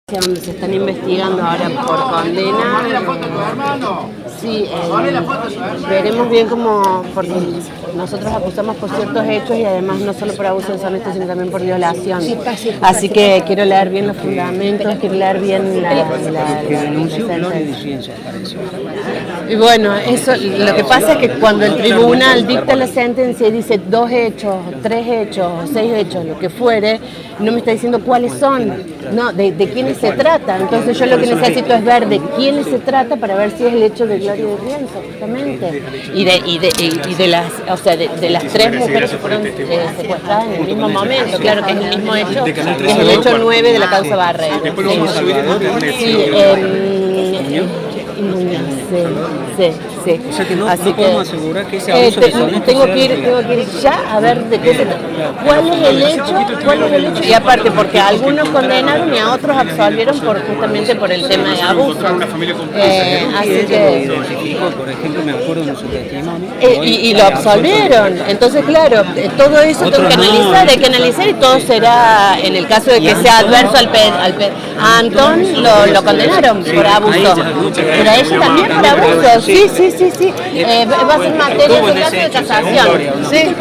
Donde se están investigando ahora por condena. Sí, veremos bien cómo, porque nosotros acusamos por ciertos hechos y además no solo por abuso deshonesto, sino también por violación. Así que quiero leer bien los fundamentos, quiero leer bien la sentencia. Y bueno, eso, lo que pasa es que cuando el tribunal dicta la sentencia y dice 2 hechos, 3 hechos, 6 hechos, lo que fuere, no me está diciendo cuáles son, no, de quiénes se trata. Entonces yo lo que necesito es ver de quiénes se trata para ver si es el hecho de Gloria de Rienzo, justamente. Y de las, o sea, de las 3 mujeres que fueron secuestradas en el mismo momento, claro que es el mismo hecho, que es el hecho 9 de la causa Barrero. Sí. O sea que no, así no podemos asegurar que ese abuso deshonesto tengo que ir ya a ver de qué se trata. ¿Cuál es el hecho? Y aparte, porque a algunos condenaron y a otros absolvieron justamente por el tema de abuso. Así que por ejemplo, me acuerdo de su testimonio. Y lo absolvieron. Entonces, claro, todo eso tengo que analizar, hay que analizar y todo será, en el caso de que sea adverso a Antón, lo condenaron por abuso. Pero a ella también por abuso. Sí. Va a ser materia de caso de casación. Sí.